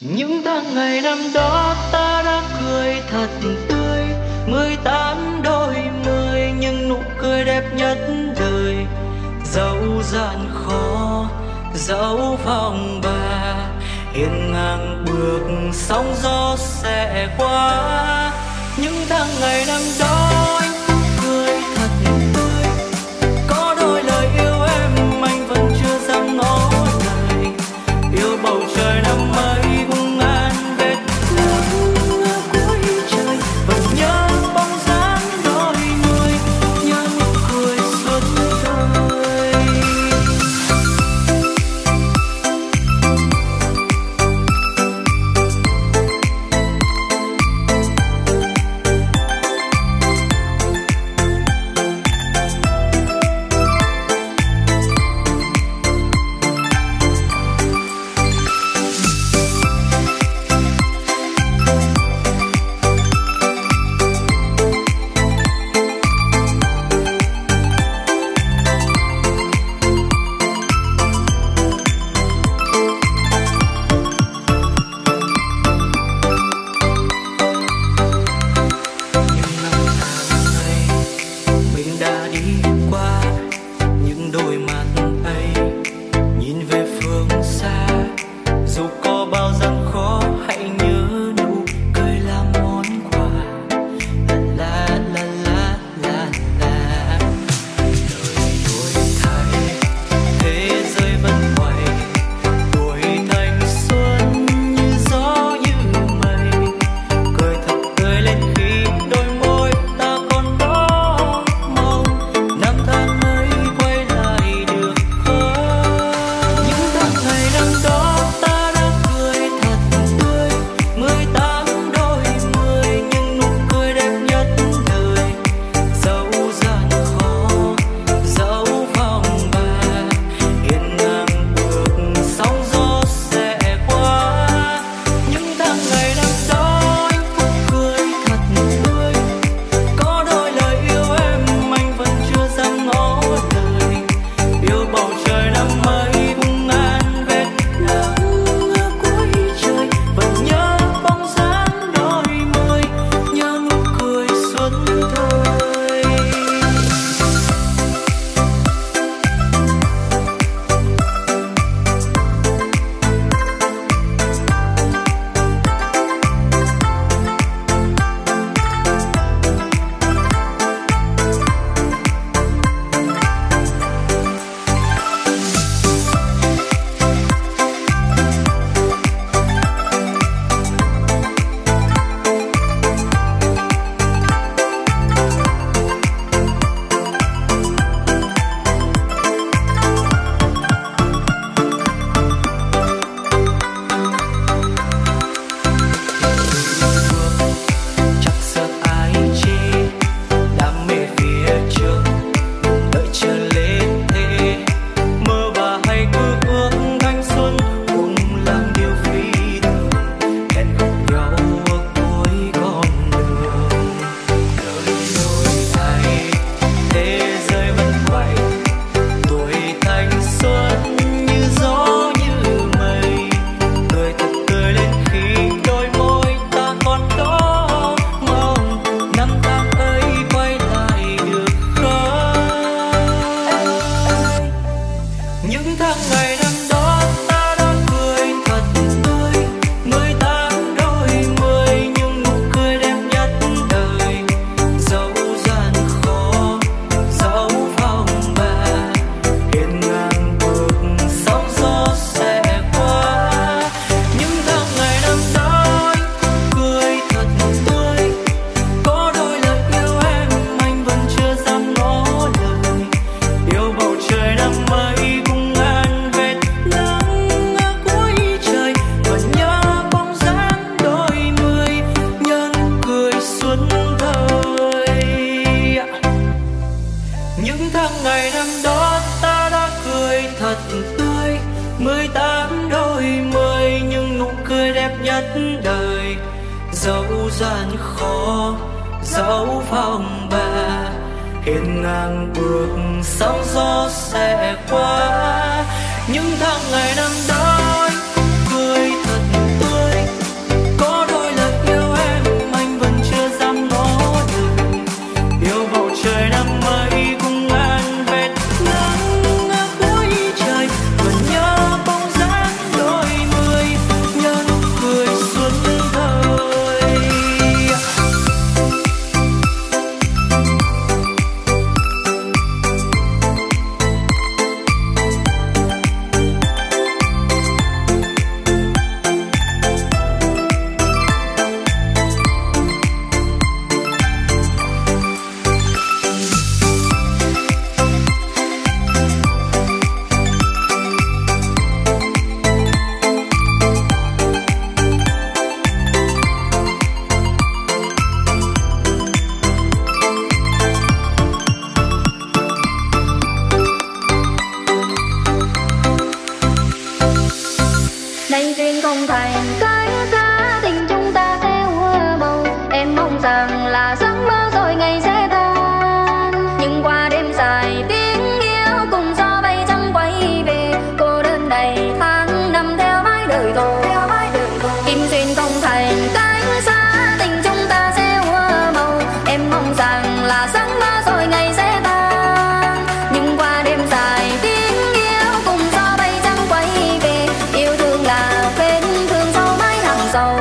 Những tháng ngày năm đó ta đã cười thật tươi, 18 đôi mươi nhưng nụ cười đẹp nhất đời. Dẫu gian khó, dẫu phong ba, hiên ngang bước sóng gió sẽ qua. Những tháng ngày năm đó anh cũng cười thật tươi, có đôi lời yêu em anh vẫn chưa dám ngỏ lời. Yêu bầu trời năm ấy buông ngàn vết nắng ở cuối trời, vẫn nhớ bóng dáng đôi mươi, nhớ nụ cười suốt đời. Dẫu gian khó, dẫu phong ba, hiên ngang bước sóng gió sẽ qua. Những tháng ngày năm đó anh cười thật tươi, là giấc mơ rồi ngày sẽ tan. Nhưng qua đêm dài tiếng yêu cùng gió bay trắng quay về, cô đơn này tháng năm theo mãi đời thôi. Kim duyên không thành cánh xa, tình chúng ta sẽ úa màu. Em mong rằng là giấc mơ rồi ngày sẽ tan. Nhưng qua đêm dài tiếng yêu cùng gió bay trắng quay về, yêu thương là vết thương sâu mãi hàng sầu.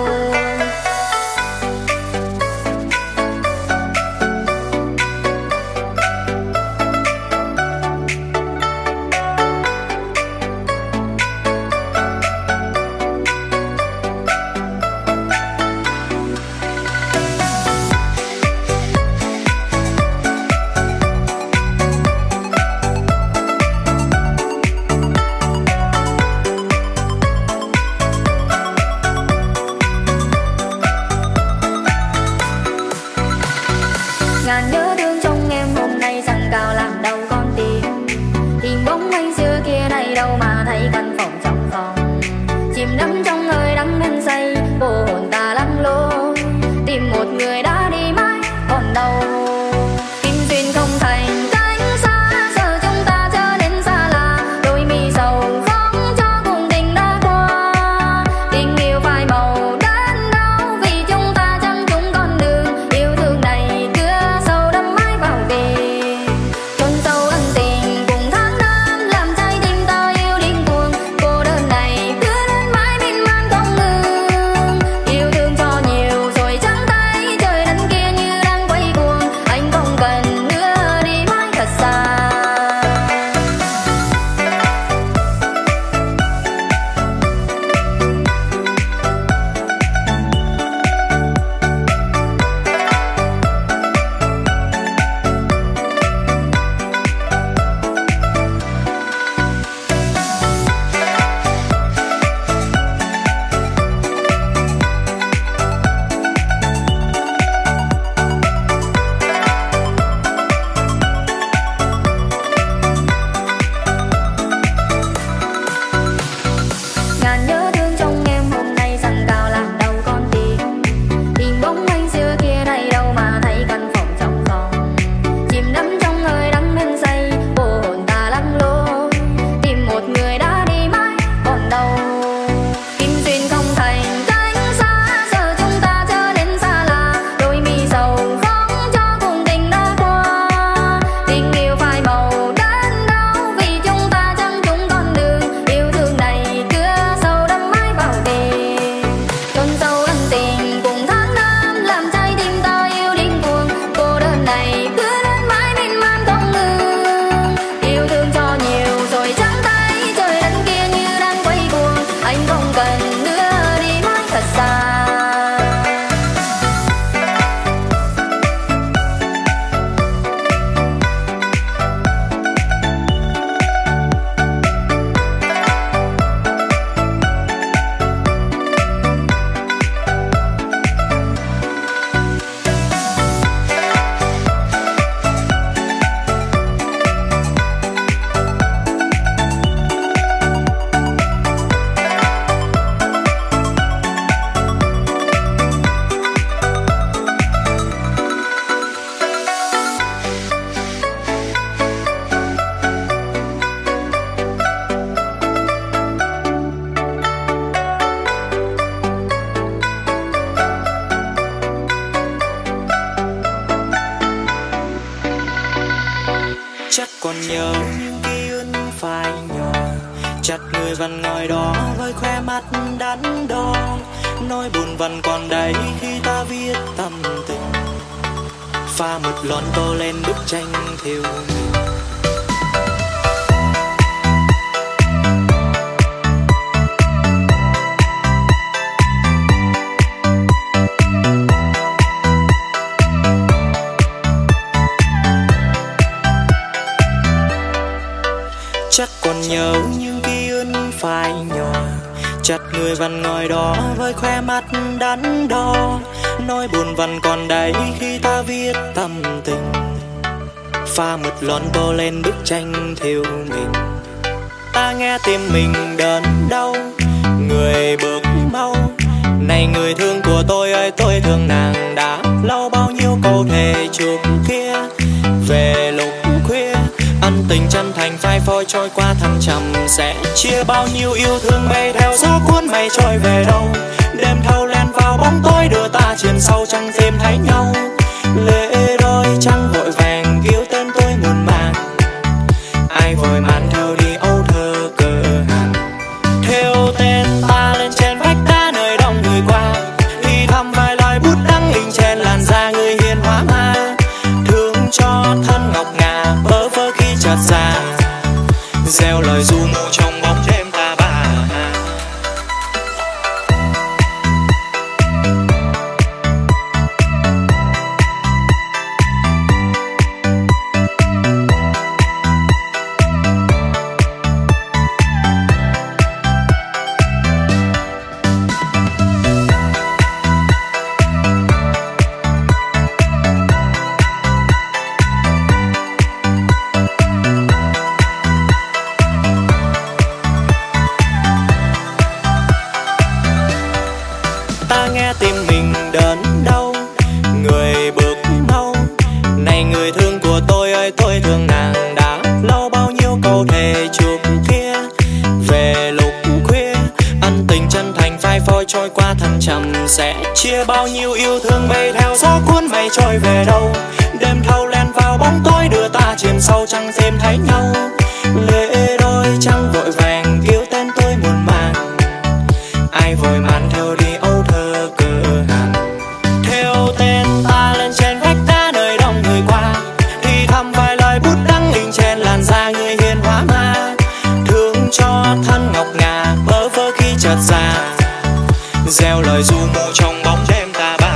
Ngàn nhớ thương trong em hôm nay rằng cao làm đâu con tim. Hình bóng anh xưa kia này đâu mà thấy căn phòng trong phòng. Chìm đắm trong hơi đắng men say, vô hồn ta lăn lộn. Tìm một người đã đi mãi còn đâu. Kim duyên không thành cánh xa, giờ chúng ta trở nên xa lạ. Đôi mi sầu không cho cùng tình đã qua. Tình yêu phai màu đến đâu vì chúng ta chẳng chung con đường. Yêu thương này cứ sâu đắm mãi vào về. Cơn sâu ân tình cùng tháng năm làm trái tim ta yêu điên cuồng. Cô đơn này cứ đến mãi miên man không ngừng. Yêu thương cho nhiều rồi trắng tay, trời đất kia như đang quay cuồng. Anh không cần nữa đi mãi thật xa. Ngàn nhớ thương trong em hôm nay rằng cao làm đâu con tim. Hình bóng anh xưa kia này đâu mà thấy căn phòng trong phòng. Chìm đắm trong hơi đắng men say, vô hồn ta lăn lộn. Tìm một người đã đi mãi còn đâu. Kim duyên không thành cánh xa, giờ chúng ta trở nên xa lạ. Đôi mi sầu không cho cùng tình đã qua. Tình yêu phai màu đến đâu vì chúng ta chẳng chung con đường. Yêu thương này cứ sâu đắm mãi vào đêm. Cơn sâu ân tình cùng tháng năm làm trái tim ta yêu điên cuồng. Cô đơn này cứ đến mãi miên man không ngừng. Yêu thương cho nhiều rồi trắng tay, trời đất kia như đang quay cuồng. Anh không cần nữa đi mãi thật xa. Chắc còn nhớ những ký ức phai nhỏ, chặt người vẫn ngồi đó với khoe mắt đắn đo. Nỗi buồn vẫn còn đây khi ta viết tâm tình, pha một lon tô lên bức tranh thiêu mình. Chắc còn nhớ những ký ức phai nhỏ, chặt người vẫn ngồi đó với khoe mắt đắn đo. Nỗi buồn vẫn còn đây khi ta viết tâm tình, pha một lon tô lên bức tranh thiêu mình. Ta nghe tim mình đớn đau, người bước mau. Này người thương của tôi ơi, tôi thương nàng đã lâu bao nhiêu phôi trôi qua thăng trầm, sẽ chia bao nhiêu yêu thương bay theo gió cuốn mây trôi về đâu. Đêm thâu len vào bóng tối đưa ta chìm sâu chẳng tìm thấy nhau. Lệ đôi trăng vội vàng cứu tên tôi muộn màng, ai vội màn theo đi âu thơ cờ hàn. Theo tên ta lên trên vách đá nơi đông người qua, thì thầm vài lời bút đắng in trên làn da người hiền hóa ma. Thương cho thân ngọc ngà bơ vơ khi chợt già, gieo lời ru mù trong bóng đêm ta bà. Ta nghe tim mình đớn đau, người bước mau. Này người thương của tôi ơi, tôi thương nàng đã lâu. Bao nhiêu câu thề trước kia về lúc khuya, ân tình chân thành phai phôi trôi qua thăng trầm, sẽ chia bao nhiêu yêu thương bay theo gió cuốn mây trôi về đâu. Đêm thâu len vào bóng tối đưa ta chìm sâu chẳng tìm thấy nhau. Lệ đôi trăng vội vàng cứu tên tôi muộn màng, ai vội màn theo đi âu thơ cờ hàn. Theo tên ta lên trên vách đá nơi đông người qua, thì thầm vài lời bút đắng in trên làn da người hiền hóa ma. Thương cho thân ngọc ngà bơ vơ khi chợt già, gieo lời ru mù trong bóng đêm ta bà.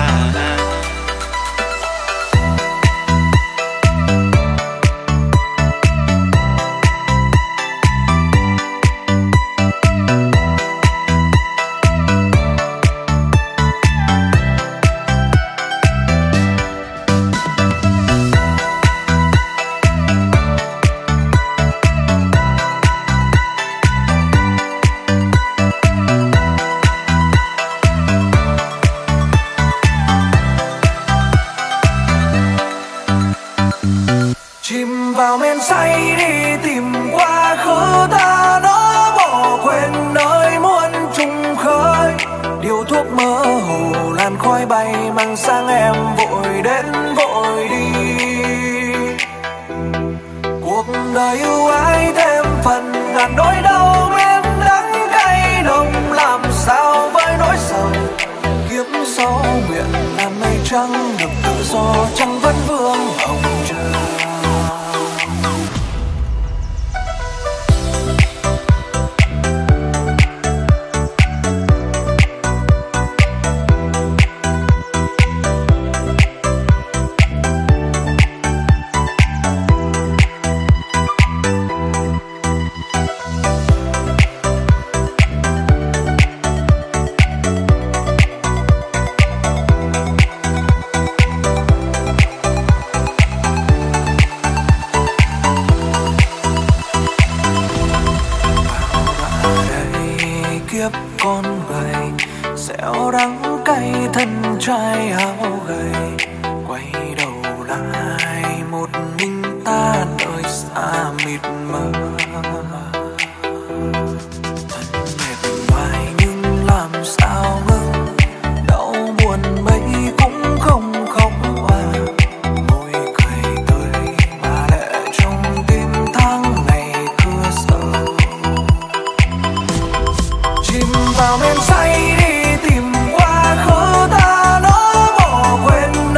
Chìm vào men say đi tìm quá khứ ta đó, bỏ quên nơi muôn trùng khơi. Điều thuốc mơ hồ làn khói bay mang sang em vội đến vội đi. Cuộc đời ưu ái thêm phần ngàn nỗi đau, bên đắng cay nồng làm sao với nỗi sầu. Kiếp sau nguyện làm mây trắng được tự do, trăng vẫn vương hồng trời. Kiếp con người dẻo đắng cay, thân trai hao gầy. Quay đầu lại một mình ta nơi xa mịt mờ. Thân mệt mỏi nhưng làm sao ngưng, đau buồn mấy cũng không khóc hoa. Môi cười tươi mà lệ trong tim tháng ngày cứ sợ. Chìm vào men say đi tìm quá khứ ta đó, bỏ quên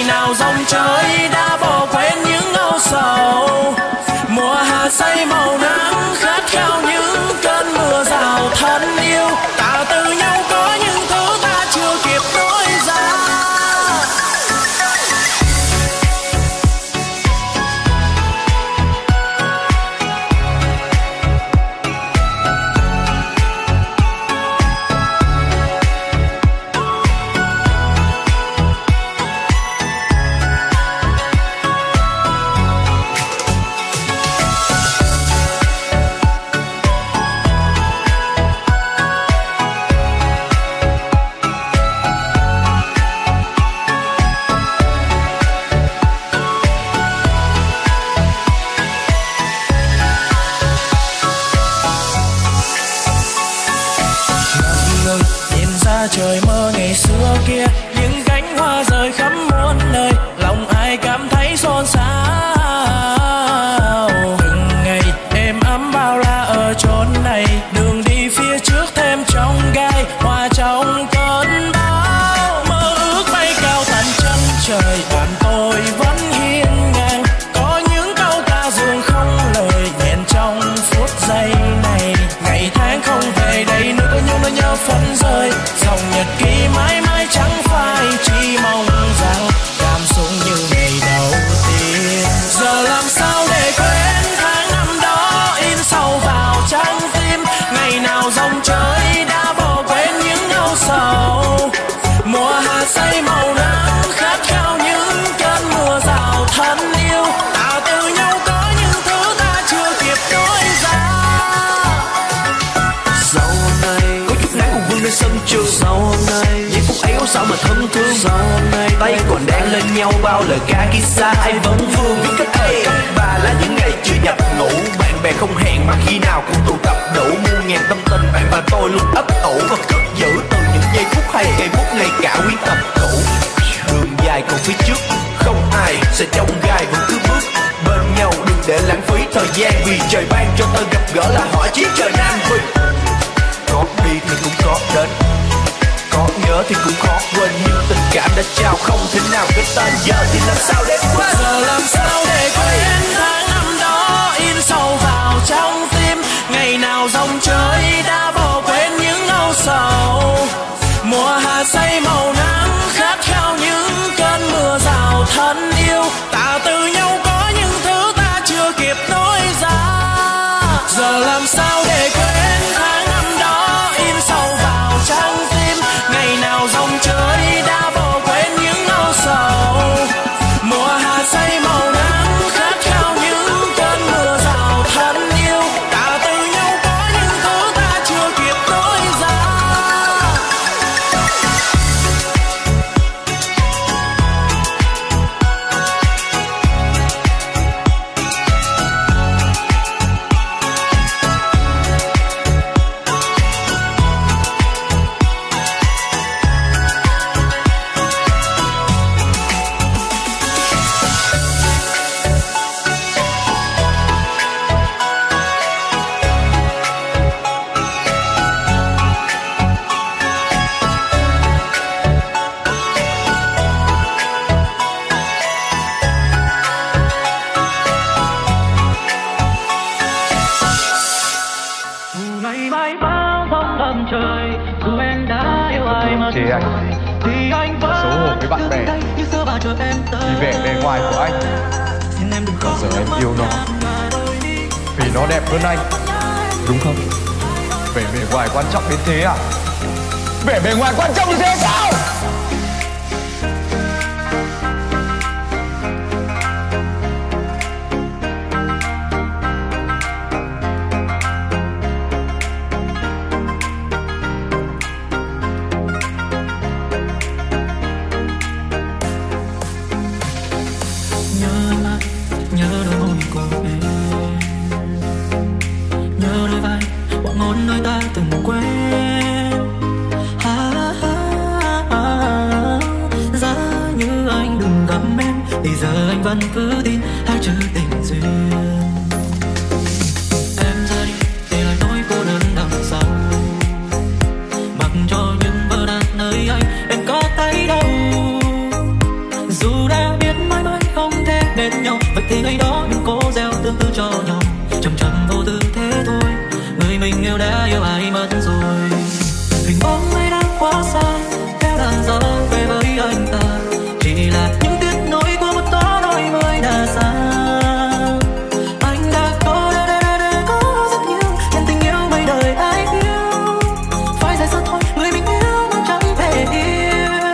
nào dòng trời đã bỏ quên những âu sầu. Mùa hạ say màu nắng khát khao những cơn mưa rào thân yêu. Ta từ nhau có những thứ ta chưa kịp nói ra. Trời mơ ngày xưa kia, những cánh hoa rơi khắp muôn nơi, lòng ai cảm thấy xôn xao. Từng ngày êm ấm bao la ở chốn này, đường đi phía trước thêm trong gai, hoa trong cơn bão. Mơ ước bay cao tận chân trời, bạn tôi vẫn hiên ngang. Có những câu ca dường không lời, nghẹn trong phút giây này. Ngày tháng không về đây nữa nhưng nỗi nhớ phấn rơi. Dòng nhật ký mãi mãi chẳng phai, chỉ mong rằng cảm xúc như ngày đầu tiên. Giờ làm sao để quên tháng năm đó in sâu vào trái tim. Ngày nào dòng trời đã bỏ quên những âu sầu. Mùa hạ say màu nắng khát khao những cơn mưa rào thân yêu. Ta từ nhau có những thứ ta chưa kịp nói ra. Sau hôm nay có chút nắng cùng vương nơi sân trường. Sau hôm nay giây phút ấy có sao mà thân thương. Sau hôm nay tay còn đang lên nhau bao lời ca khi xa ai vẫn vương. Những cái thời cấp ba là những ngày chưa nhập ngủ, bạn bè không hẹn mà khi nào cũng tụ tập đủ. Muôn ngàn tâm tình bạn và tôi luôn ấp ủ và cất giữ từ những giây phút hay ngày phút ngày cả nguyên tập cũ. Đường dài còn phía trước, không ai sẽ trong gai vẫn cứ bước bên nhau. Đừng để lãng phí thời gian, vì trời ban cho tôi gặp gỡ là hỏi chiến trời Nam Vinh. Có đi thì cũng có đến, có nhớ thì cũng khó quên, nhưng tình cảm đã trao không thể nào cái tên. Giờ thì làm sao để quên? Giờ làm sao để quên tháng năm đó in sâu vào trong tim. Ngày nào dòng trời đã bỏ quên những âu sầu. Mùa hạ say màu nắng khát khao những cơn mưa rào thân yêu. Ta từ nhau có những thứ ta chưa kịp nói ra. Giờ làm sao để quên tháng năm đó in sâu vào trong tim. Ngày nào dòng trời đã bỏ quên những âu sầu. Mùa hạ say màu nắng khát khao những cơn mưa rào thân yêu. Ta từ nhau có những thứ ta chưa kịp nói ra. Ngày mai bao bóng âm trời, dù em đã yêu ai mà Chê anh thì anh vẫn xấu hổ với bạn bè như xưa bao chờ em tới. vì vẻ bề ngoài của anh. Xin em đừng Còn giờ em yêu nó vì nó đẹp hơn anh, đúng không? Vẻ bề ngoài quan trọng đến thế à? Vẻ bề ngoài quan trọng như thế sao? Nhớ đôi môi của em, nhớ đôi vai quảng ngôn nơi ta từng quen. Giá như anh đừng gặp em thì giờ anh vẫn cứ tin hai chữ tình duyên. Em ra đi để lại nỗi cô đơn đằng sau, mặc cho những vỡ nát nơi anh em có thấy đâu. Dù đã đã biết mãi mãi không thể bên nhau, vậy thì ngày đó đừng cố gieo tương tư cho nhau. Chậm chậm vô tư thế thôi, người mình yêu đã yêu ai mất rồi. Hình bóng ấy đã quá xa, theo làn gió về với anh ta, chỉ là những tiếc nối của một tó đôi mới đã xa. Anh đã có rất nhiều chuyện tình yêu mấy đời ai yêu, phải dài sao thôi người mình yêu mà chẳng thể yêu.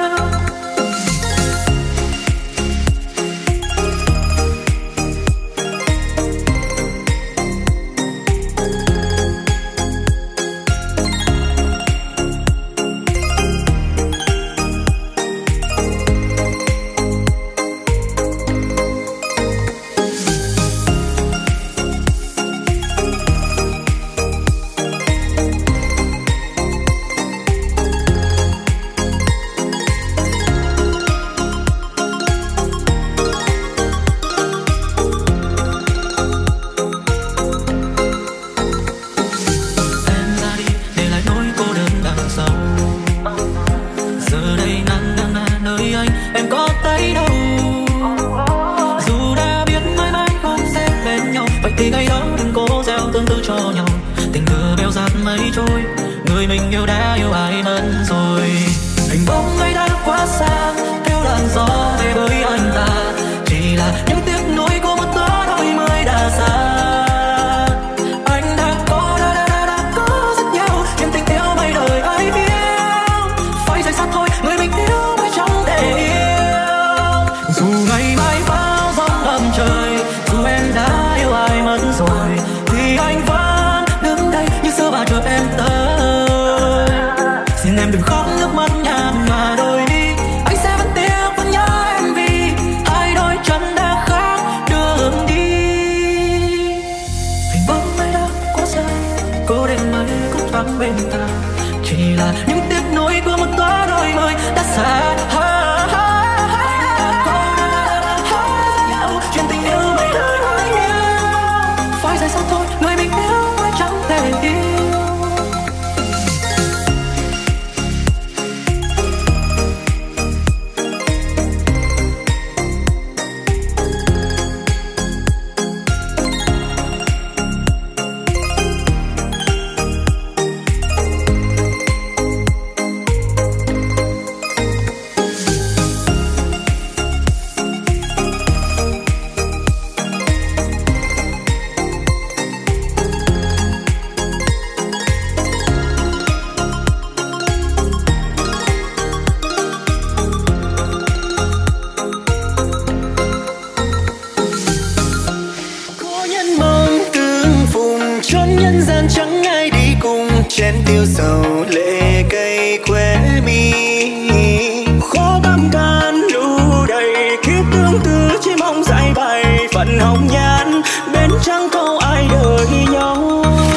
Thì ngày đó đừng cố gieo tương tư cho nhau, tình cờ bèo dạt mây trôi, người mình yêu đã yêu ai mất rồi. Hình bóng ấy đã quá xa, theo làn gió về với anh ta, chỉ là những tiếc nuối của một tó đôi mới đã xa. Anh đã có rất nhiều chuyện tình yêu mấy đời ai biết, phải rời xa thôi người mình yêu mới chẳng thể yêu. Dù ngày mai bão giông ngập trời, dù em đã yêu ai mất rồi, thì anh vẫn đứng đây như xưa và chờ em tới. Xin em đừng khóc nước mắt nhạt nhòa đôi đi, anh sẽ vẫn tiếc vẫn nhớ em vì hai đôi chân đã khác đường đi. Hình bóng ấy đã quá xa, cô đêm mới cũng vắng bên ta, chỉ là những tiếc nuối của một tó đôi mới đã xa. Chuyện tình yêu mấy đời ai yêu, phải dài sao thôi người mình yêu mới chẳng thể yêu. chén tiêu dầu lệ cây quê mi khó tâm can đủ đầy kiếp tương tư chỉ mong dạy bài phận hồng nhan bên trăng câu ai đợi nhau.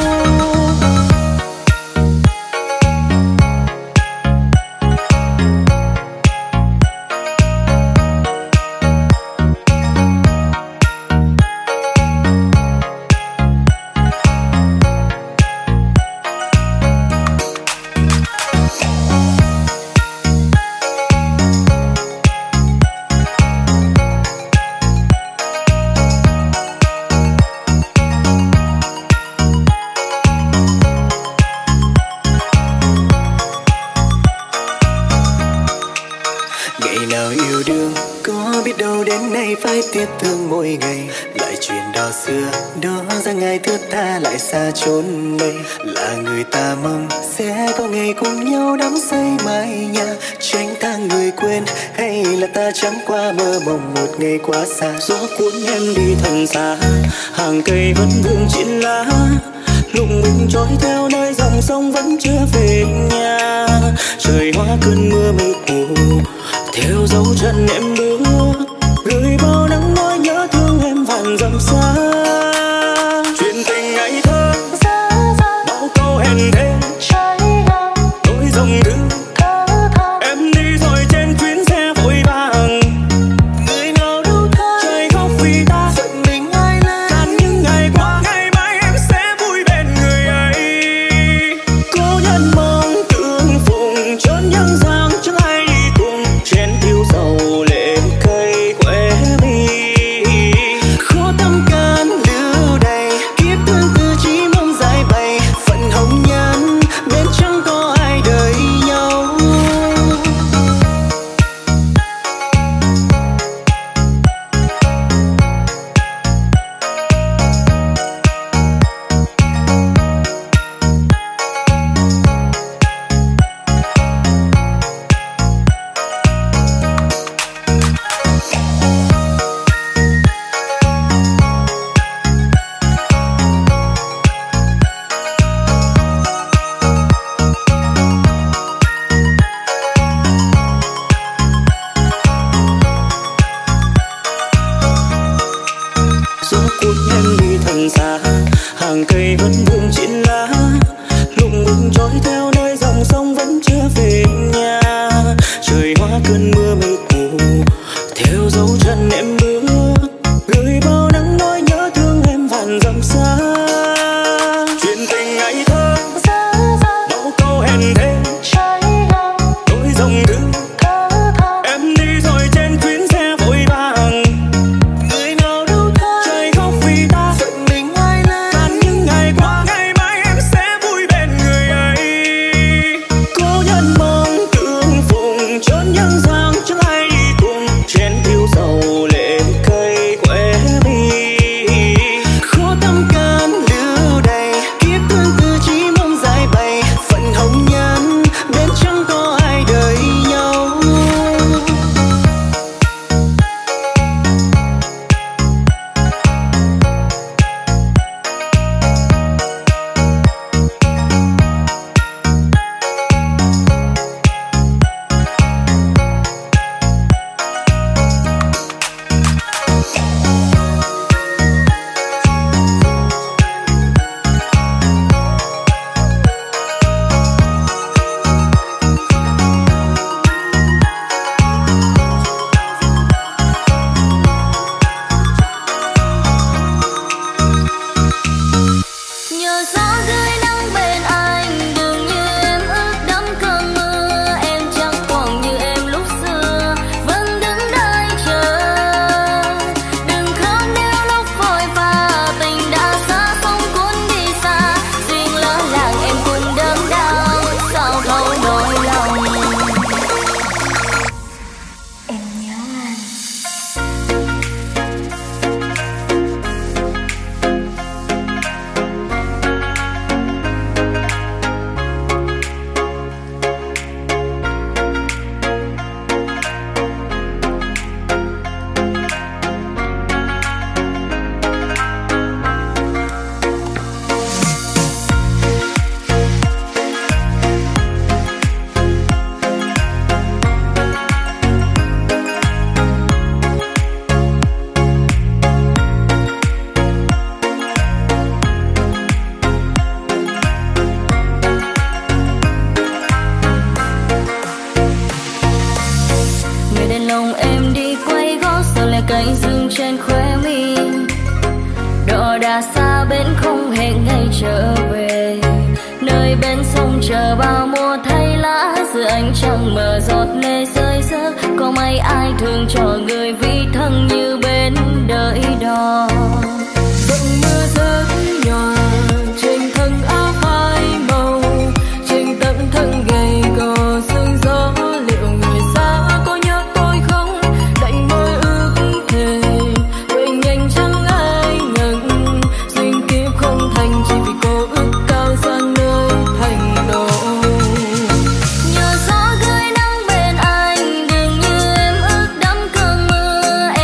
Phải tiếc thương mỗi ngày lại chuyện đau xưa đó ra ngày thứ ta lại xa chốn đây là người ta mong sẽ có ngày cùng nhau đắm say mái nhà tránh ta người quên hay là ta chẳng qua mơ mộng một ngày quá xa gió cuốn em đi thật xa hàng cây vẫn vương trên lá lùng mình trôi theo nơi dòng sông vẫn chưa về nhà trời hóa cơn mưa mịt mù theo dấu chân em bước gửi bao nắng nỗi nhớ thương em vạn dặm xa chuyện tình ngày thơ bao câu hẹn thề tôi dòng thư em đi rồi trên chuyến xe vội vàng người nào đâu trời khóc vì ta giận mình ai lên tan những ngày qua ngày mai em sẽ vui bên người ấy cố nhân mong tương phùng chốn nhân gian chẳng ai đi cùng chén thiêu dầu lệ hàng cây vẫn vương trên lá, lùng bùng trôi theo nơi dòng sông vẫn chưa về nhà. Trời hóa cơn mưa mịt mù theo dấu chân em bước, gửi bao nắng nỗi nhớ thương em vạn dặm xa. Chuyện tình ngày thơ bao câu hẹn thề, đôi dòng thư em đi rồi trên chuyến xe vội vàng. Người nào đâu trời khóc vì ta giận mình ai lên, tan những ngày qua ngày mai em sẽ vui bên người ấy. Cố nhân mong tương phùng chốn những dáng chẳng ai đi cùng, chén tiêu dầu lệ cây quê mi. Khó tâm can lưu đầy kiếp thương từ chỉ mong dài bày, phận hồng nhan bên chẳng có ai đợi nhau. Nhờ gió rơi nắng bên anh, dường như em ướt đẫm cơn mưa. Em chẳng còn như em lúc xưa, vẫn đứng đây chờ. Đừng khóc nếu lúc vội vã, tình đã xa không cuốn đi xa. Riêng lỡ làng em cũng đớn đau, sao thấu nỗi lòng. Em nhớ anh. Người đàn lòng em đi quay gót, giờ lại cánh rừng trên khóe mi. Đò đã xa bến không hẹn ngày trở về, nơi bên sông chờ bao mùa thay lá. Giữa ánh trăng mờ giọt lệ rơi rớt, có mấy ai thương cho người vì thân như bên đợi đò. Giọt mưa rớt nhòa trên thân áo phai màu, trên tấm thân gầy gò sương gió. Liệu người xa có nhớ tôi không, đành môi ước thề về nhanh chẳng ai ngần. Duyên kiếp không thành chỉ vì cô ước cao sang nơi thành đô. Nhờ gió gửi nắng bên anh, dường như em ướt đẫm cơn mưa.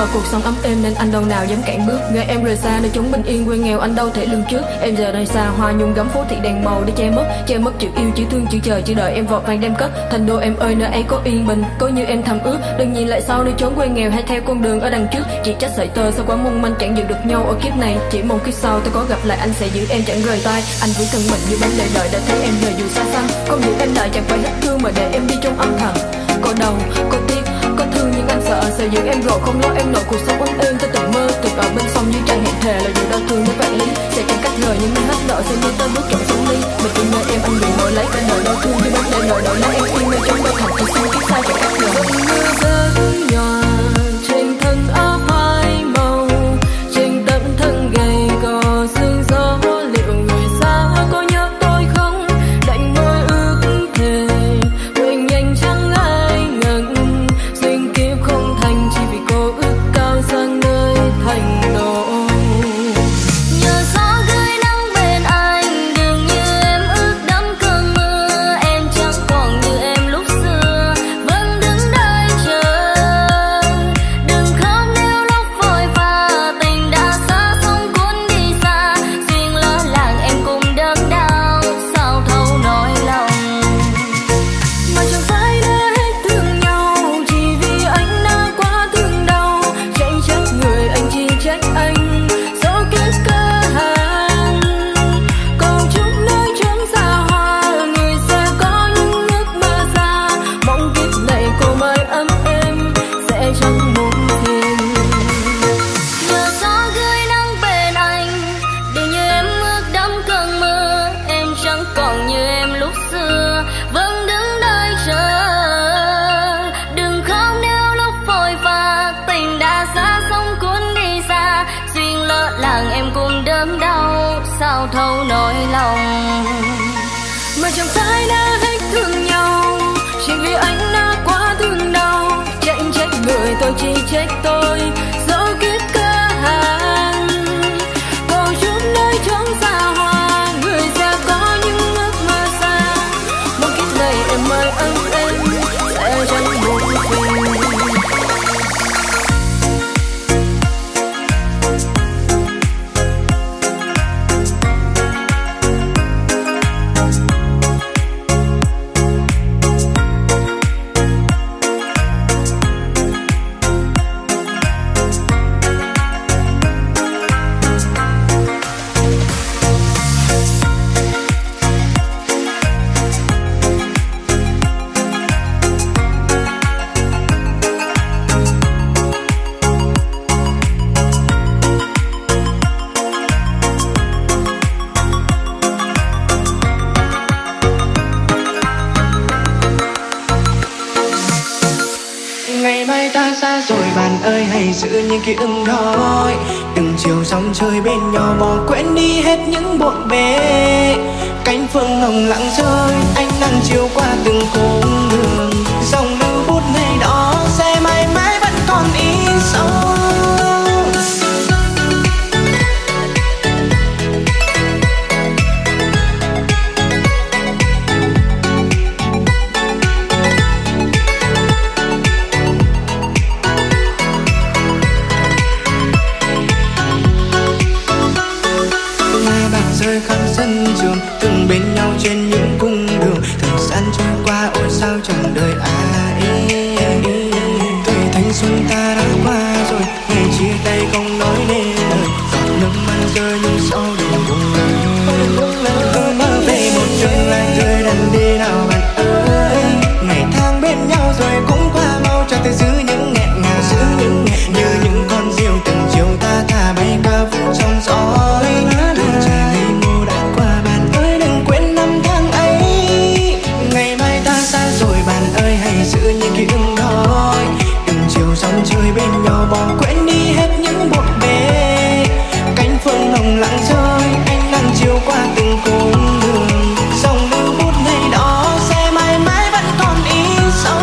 cuộc sống ấm êm nên anh đâu nào dám cản bước. Ngày em rời xa nơi chốn bình yên quê nghèo anh đâu thể lường trước. Em giờ đây xa hoa nhung gấm phố thị đèn màu để che mất chữ yêu, chữ thương, chữ chờ, chữ đợi em vội vàng đem cất. Thành đô em ơi, nơi ấy có yên bình, có như em thầm ước. Đừng nhìn lại sau nơi chốn quê nghèo hay theo con đường ở đằng trước. Chỉ trách sợi tơ sao quá mong manh chẳng giữ được nhau ở kiếp này. Chỉ mong kiếp sau tôi có gặp lại anh sẽ giữ em chẳng rời tay. Anh vẫn thân mình như bóng để đợi đã thấy em rời dù xa xăm. Không giữ em lại chẳng phải hết thương mà để em đi trong âm thầm. Có đau, có tiếc, có thương nhưng anh sợ giữ em rồi không lo em nổi cuộc sống ấm êm. Tôi từng mơ từng ở bên sông dưới trăng hẹn thề là dù đau thương đến vạn lý sẽ chẳng cách rời nhưng hết nợ sẽ đi tới bước chọn sống đi. Mình tin nơi em anh bị nổi lấy cả đời đau thương như bóng để nổi lấy em yên nơi trong đau thành thì sau kiếp sai chẳng cách rời. Mưa rơi nhòa trên thân áo phai màu, trên tấm thân gầy gò sương gió liệu người xa có nhớ tôi không? Đành môi ước thề quên nhanh chẳng ai ngần, duyên kiếp không thành chỉ vì cô ước cao sang nơi thành đô. Nhờ gió gửi nắng bên anh, đừng như em ước đắm cơn mưa. Em chẳng còn như em lúc xưa, vẫn đứng đợi chờ. Đừng khóc nếu lúc vội vã, tình đã xa sông cuốn đi xa. Duyên lỡ làng em cùng đớn đau, sao thấu nỗi lòng. Mà chẳng phải đã hết thương nhau, chỉ vì anh đã quá thương đau. Chẳng trách người anh chỉ trách anh, dẫu kiếp cơ hàn. Cầu chúc nơi chốn xa hoa, người sẽ có những ước mơ xa. Mong kiếp này cô mãi ấm êm, sẽ chẳng buồn phiền. Nhờ gió gửi nắng bên anh, đừng như em ước đắm cơn mưa. Em chẳng còn như em lúc xưa, vẫn đứng đợi chờ. Đừng khóc nếu lúc vội vã, tình đã xa sông cuốn đi xa. Duyên lỡ làng em cùng đớn đau, sao thấu nỗi lòng. Mà chẳng phải đã hết thương nhau, chỉ vì anh đã quá thương đau. Chẳng trách người tôi chỉ trách tôi, dẫu kiếp cơ hàn. Cầu chúc nơi chốn xa hoa, người sẽ có những ước mơ xa. Mong kiếp này em ơi ấm êm, sẽ chẳng buồn phiền. Ngày mai ta xa rồi bạn ơi, hãy giữ những ký ức đó. Từng chiều sóng chơi bên nhau, bỏ quên đi hết những bộn bề. Cánh phương hồng lặng rơi, ánh nắng chiều qua từng cung đường. Dòng lưu bút ngày đó sẽ mãi mãi vẫn còn in sâu. Rơi khắp sân trường, từng bên nhau trên những cung đường. Thời gian trôi qua ôi sao chẳng đợi ai. Tuổi thanh xuân ta đã qua rồi, ngày chia tay không nói nên lời. Giọt nước mắt rơi nhưng sau đừng buông lời. Mơ về một tương lai rơi đành đi nào bạn ơi. Ngày tháng bên nhau rồi cũng qua mau, cho ta giữ những nghẹn ngào, như những con diều từng chiều ta thả bay ca vũ trong gió. Chơi bên nhau bỏ quên đi hết những bộn bề. Cánh phương hồng lặng rơi, ánh nắng chiều qua từng cung đường. Dòng lưu bút ngày đó sẽ mãi mãi vẫn còn in sâu.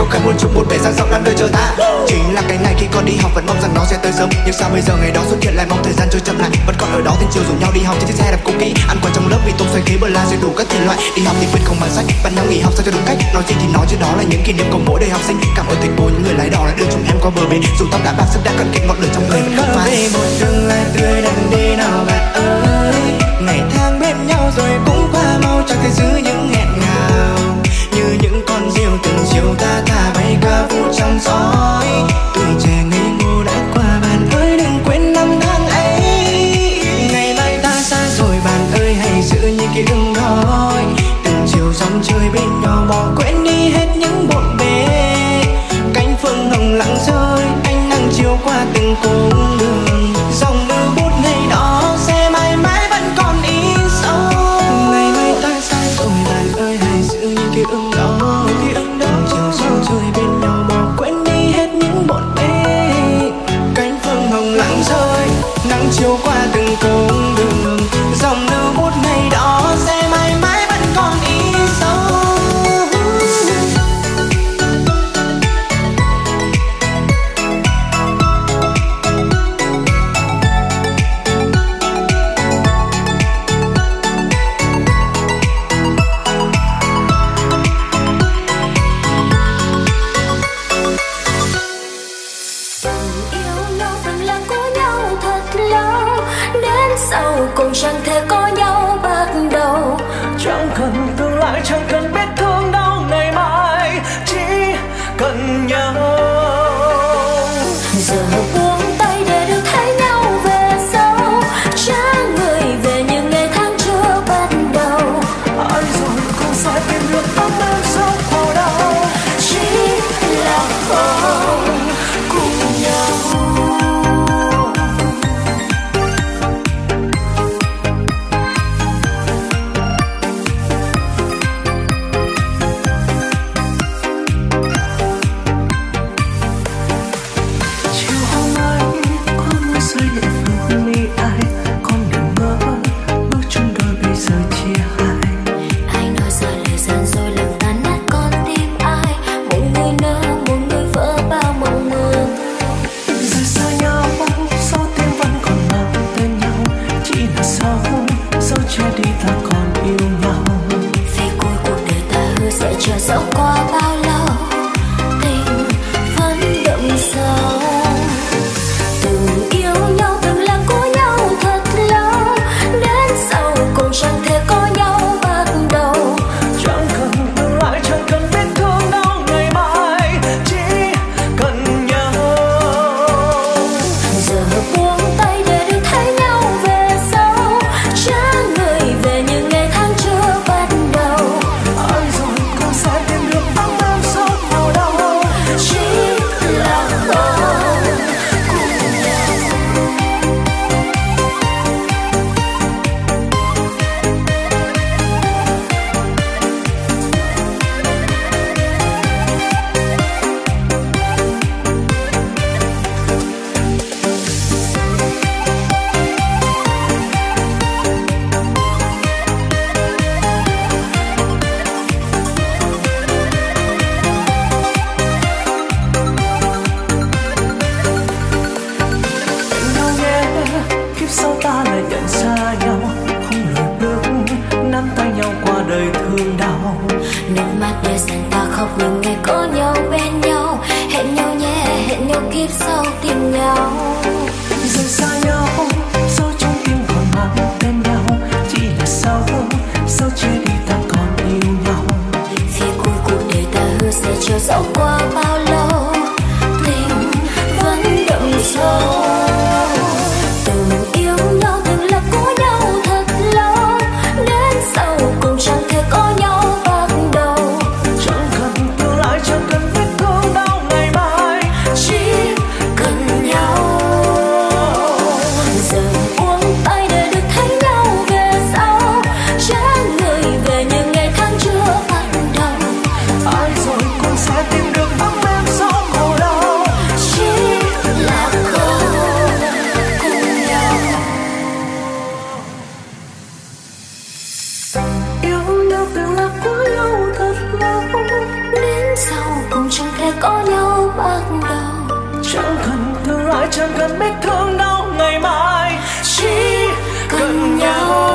khăn muôn trùng một bể dang rộng đang đợi chờ ta. Chính là cái ngày khi còn đi học vẫn mong rằng nó sẽ tới sớm, nhưng sao bây giờ ngày đó xuất hiện lại mong thời gian trôi chậm lại. Vẫn còn ở đó đến chiều rủ nhau đi học trên chiếc xe đạp cũ kỹ, ăn quà trong lớp vì tôm xoay khí bờ la rồi đủ các thể loại. Đi học thì quên không bàn sách, bạn nhau nghỉ học sao cho đúng cách. Nói gì thì nói chứ đó là những kỷ niệm của mỗi đời học sinh. Cảm ơn thầy cô những người lái đò đã đưa chúng em qua bờ bến, dù tóc đã bạc sức đã cận kề ngọn lửa trong người vẫn không phai. một tương lai tươi đằng đi nào bạn ơi, ngày tháng bên nhau rồi cũng qua mau, chẳng thể giữ những nghẹn ngào như những con diều từng chiều ta thả bay ca vũ trong gió. Tuổi trẻ ngây ngô đã qua bạn ơi, đừng quên năm tháng ấy. Ngày mai ta xa rồi bạn ơi, hãy giữ những ký ức đó. Từng chiều dòng chơi bên nhau bỏ quên đi hết những bộn bề. Cánh phương hồng lặng rơi, ánh nắng chiều qua từng cung đường. Dòng lưu bút ngày đó sẽ mãi mãi vẫn còn in sâu. Ngày mai ta xa rồi bạn ơi, hãy giữ những ký ức đó. Từng chiều dòng chơi bên nhau bỏ quên đi hết những bộn bề. Cánh phương hồng lặng rơi, nắng chiều qua từng cung đường. Dòng lưu bút ngày đó sẽ mãi mãi vẫn còn in sâu. Sau cùng chẳng thể có nhau bắt đầu. Chẳng cần tương lai, chẳng cần biết thương đau ngày mai, chỉ cần nhau. Giờ buông tay để được thấy nhau về sau, trả người về những ngày tháng chưa bắt đầu. Ai rồi cũng sẽ tìm được ấm êm sau khổ đau, Chỉ là không cùng nhau. Chờ dẫu qua bao lâu, tình vẫn đậm sâu. Từng yêu nhau, từng là của nhau thật lâu, đến sau cùng chẳng thể có nhau bắt đầu. Chẳng cần tương lai, chẳng cần biết thương đau ngày mai, chỉ cần nhau. Giờ buông tay để được thấy nhau về sau, trả người về những ngày tháng chưa bắt đầu. Ai rồi cũng sẽ tìm được ấm êm sau khổ đau, Chỉ là không cùng nhau. nhau nhé, kiếp sau ta lại nhận ra nhau, không lùi bước, nắm tay nhau qua đời thương đau. Nước mắt để dần ta khóc những ngày có nhau bên nhau. Hẹn nhau nhé, hẹn nhau kiếp sau tìm nhau. Rời xa nhau, dấu trong tim còn mang tên nhau, chỉ là sao che đi ta còn yêu nhau. Phía cuối cuộc đời ta hứa sẽ chờ dẫu qua bao lâu, tình vẫn đậm sâu. Từng yêu nhau, từng là của nhau thật lâu, đến sau cùng chẳng thể có nhau bắt đầu. Chẳng cần tương lai, chẳng cần biết thương đau ngày mai, Chỉ cần nhau. Giờ buông tay để được thấy nhau về sau, trả người về những ngày tháng chưa bắt đầu. ai rồi cũng sẽ tìm được có nhau ban đầu. Chẳng cần tương lai, chẳng cần biết thương đau ngày mai, chỉ cần nhau.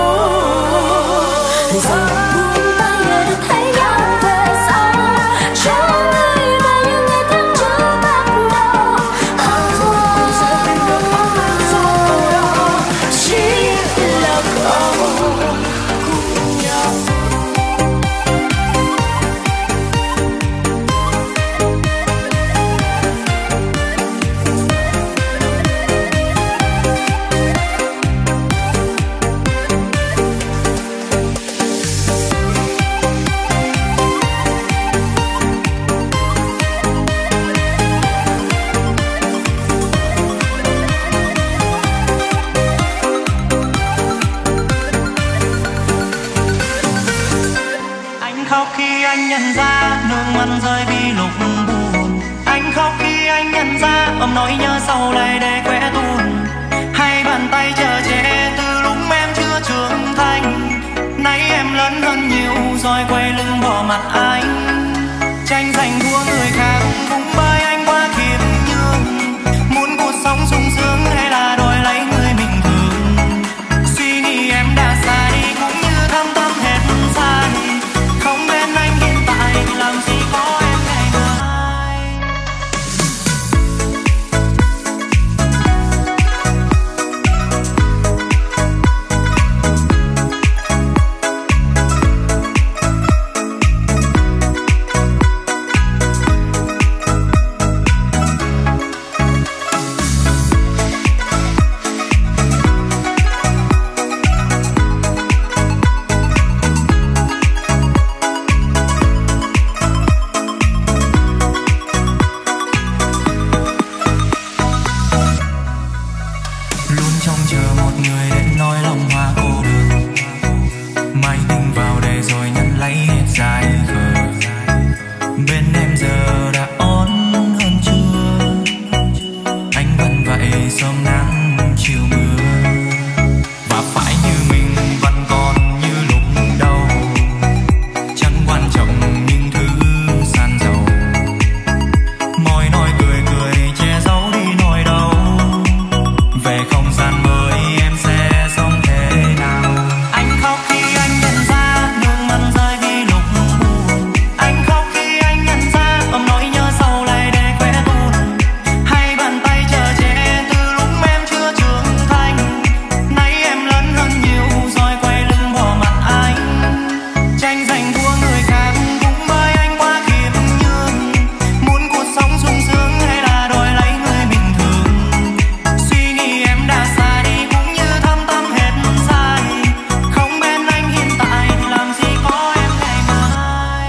Giờ buông tay để được thấy nhau về sau, cho người về những ngày tháng chưa bắt đầu. Không sẽ tìm được bao giờ đâu, chỉ là cậu cùng nhau. Anh khóc khi anh nhận ra nước mắt rơi vì lúc buồn. Anh khóc khi anh nhận ra ôm nỗi nhớ sau này để quẽ tuôn. Hai bàn tay chờ che từ lúc em chưa trưởng thành. Nay em lớn hơn nhiều rồi quay lưng bỏ mặt anh. Tranh giành thua người khác cũng bởi anh quá khiêm nhường. Muốn cuộc sống sung sướng hay là đòi lấy người mình thương. Suy nghĩ em đã xa đi cũng như thâm tâm hết sai. Không bên anh hiện tại thì làm gì có em ngày mai. Luôn trông chờ một người đến nói lòng hoa cô đơn. Mai tình vào đây rồi nhận lấy hết dài khờ. Bên em giờ đã ổn hơn chưa? Anh vẫn vậy sớm nắng chiều mưa. Và phải như mình vẫn còn như lúc đầu. Chẳng quan trọng những thứ san dầu. Môi nói cười cười che giấu đi nỗi đau. Về không gian mới em sẽ sống thế nào. Anh khóc khi anh nhận ra nước mắt rơi vì lúc buồn. Anh khóc khi anh nhận ra ôm nỗi nhớ sau này để quẽ tuôn. Hai bàn tay chờ che từ lúc em chưa trưởng thành. Nay em lớn hơn nhiều rồi quay lưng bỏ mặt anh. Tranh giành thua người khác cũng bởi anh quá khiêm nhường. Muốn cuộc sống sung sướng hay là đòi lấy người bình thường. Suy nghĩ em đã xa đi cũng như thâm tâm hết sai. Không bên anh hiện tại thì làm gì có em ngày mai.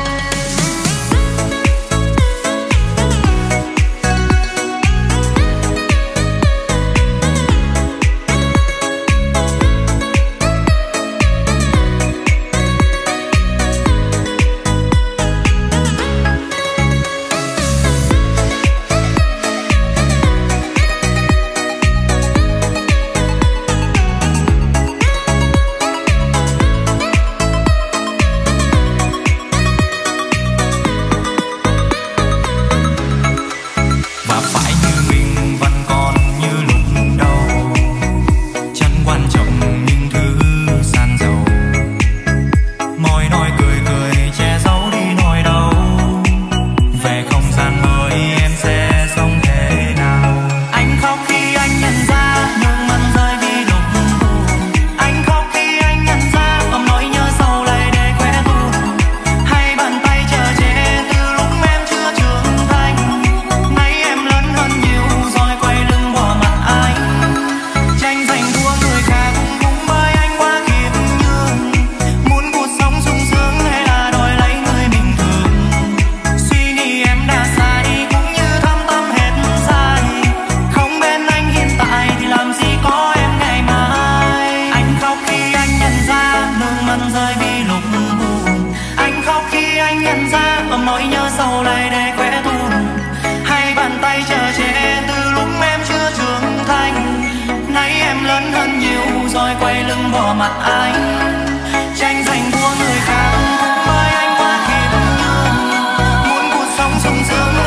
Và phải như mình vẫn còn như lúc đầu. Chẳng quan trọng những thứ san dầu. Môi nói cười cười che giấu đi nỗi đau. Về không gian mới em sẽ sống thế nào. Anh khóc khi anh nhận ra nước mắt rơi vì lúc buồn. Anh khóc khi anh nhận ra ôm nỗi nhớ sau này để quẽ tuôn. Hai bàn tay chờ che từ lúc em chưa trưởng thành. Nay em lớn hơn nhiều rồi quay lưng bỏ mặt anh. Tranh giành thua người khác cũng bởi anh quá khiêm nhường. Muốn cuộc sống sung sướng hay là đòi lấy người bình thường. Suy nghĩ em đã xa đi cũng như thâm tâm hết sai. Không bên anh hiện tại thì làm gì có em ngày mai. Anh khóc khi anh nhận ra nước mắt rơi vì lúc buồn. Anh khóc khi anh nhận ra ôm nỗi nhớ sau này để quẽ tuôn. Hai bàn tay chờ che từ lúc em chưa trưởng thành. Nay em lớn hơn nhiều rồi quay lưng bỏ mặt anh. Tranh giành thua người khác cũng bởi anh quá khiêm nhường. Muốn cuộc sống sung sướng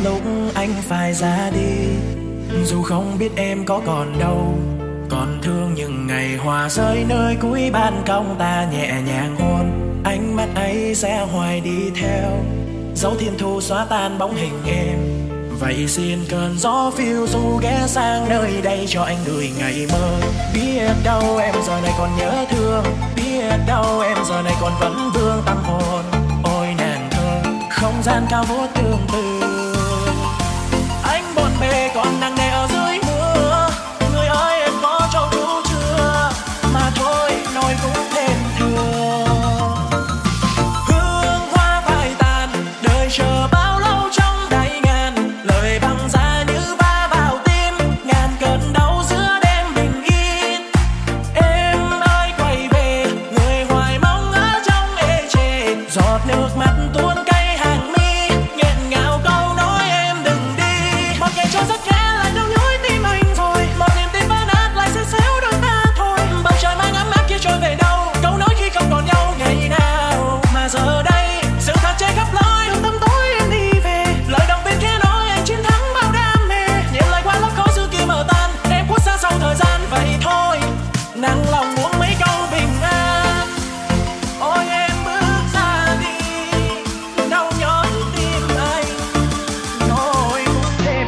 lúc anh phải ra đi. Dù không biết em có còn đâu, còn thương những ngày hoa rơi nơi cuối ban công, ta nhẹ nhàng hôn, ánh mắt ấy sẽ hoài đi theo, dấu thiên thu xóa tan bóng hình em. Vậy xin cơn gió phiêu du ghé sang nơi đây cho anh gửi ngày mơ. Biết đâu em giờ này còn nhớ thương, biết đâu em giờ này còn vẫn vương tâm hồn. Ôi nàng thơ, không gian cao vút tương tư. Anh bộn bề còn nặng nề ở dưới mưa. Người ơi em có châu đủ chưa? Mà thôi nói cũng thêm thừa. Hương hoa phai tàn, đời chờ bao lâu trong đáy ngàn. Lời băng giá như va vào tim, ngàn cơn đau giữa đêm bình yên. Em ơi quay về, người hoài mong ở trong ê chề. Giọt nước mắt tuôn cay hàng mi, nghẹn ngào câu nói em đừng đi. Một ngày trôi rất khẽ lại đau nhói tim anh rồi, một niềm tin vỡ nát lại sẽ xéo đôi ta thôi. Bầu trời mang ấm áp kia trôi về đâu, câu nói khi không còn nhau ngày nào. Mà giờ đây sự thật che khắp lối trong tâm tối em đi về. Lời động viên kia nói anh chiến thắng bao đam mê, nhìn lại qua lớp khói xưa kia mờ tan, em khuất xa sau thời gian. Vậy thôi nặng lòng muốn mấy câu bình an. Ôi em bước ra đi, đau nhói tim anh, nói cũng thêm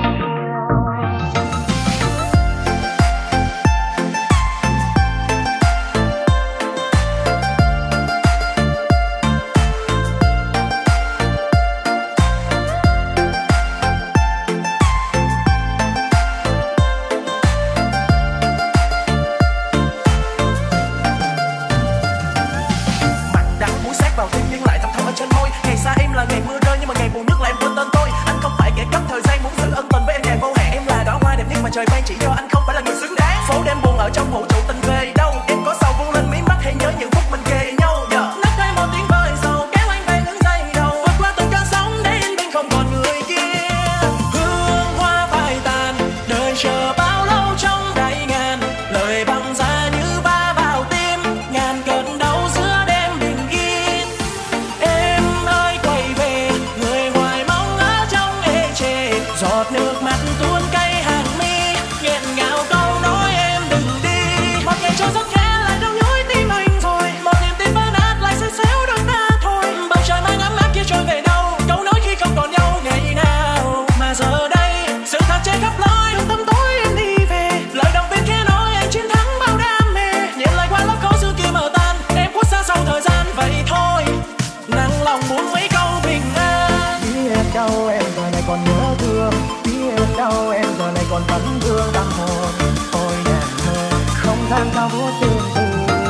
mặn đắng muốn sát vào tim nhưng lại thầm thầm ở trên môi. Ngày xa em là ngày mưa rơi nhưng mà ngày buồn nước là em quên tên tôi. Anh không phải kẻ cắp thời gian muốn giữ ân tình với em nhàn vô hạn. Em là đóa hoa đẹp nhưng mà trời ban chỉ cho anh không phải là người xứng đáng. Phố đêm buồn ở trong vũ trụ tình về đâu, em có sầu vương lên mí mắt hay nhớ những phút mình kề nhau. Nấc thêm một tiếng vơi sầu kéo anh về những giây đầu, vượt qua từng cơn sóng để anh bên không còn người kia. Hương hoa phai tàn, đời chờ bao lâu trong đáy ngàn. Lời băng giá như va vào tim, ngàn cơn đau giữa đêm bình yên. Em ơi quay về, người hoài mong ở trong ê chề. Giọt nước mắt tuôn cay hàng mi, nghẹn ngào câu nói em đừng đi. Một ngày trôi rất khẽ lại đau nhói tim anh rồi, một niềm tin vỡ nát lại sẽ xéo đôi ta thôi. Bầu trời mang ấm áp kia trôi về đâu, câu nói khi không còn nhau ngày nào. Mà giờ đây sự thật che khắp lối trong tâm tối em đi về. Lời động viên kia nói anh chiến thắng bao đam mê, nhìn lại qua lớp khói xưa kia mờ tan, em khuất xa sau thời gian. Vậy thôi nặng lòng muốn mấy câu bình an. Biết đâu em giờ này còn nhớ thương, biết đâu em giờ này còn vẫn vương tâm hồn. Ôi nàng thơ, không gian cao vút tương tư.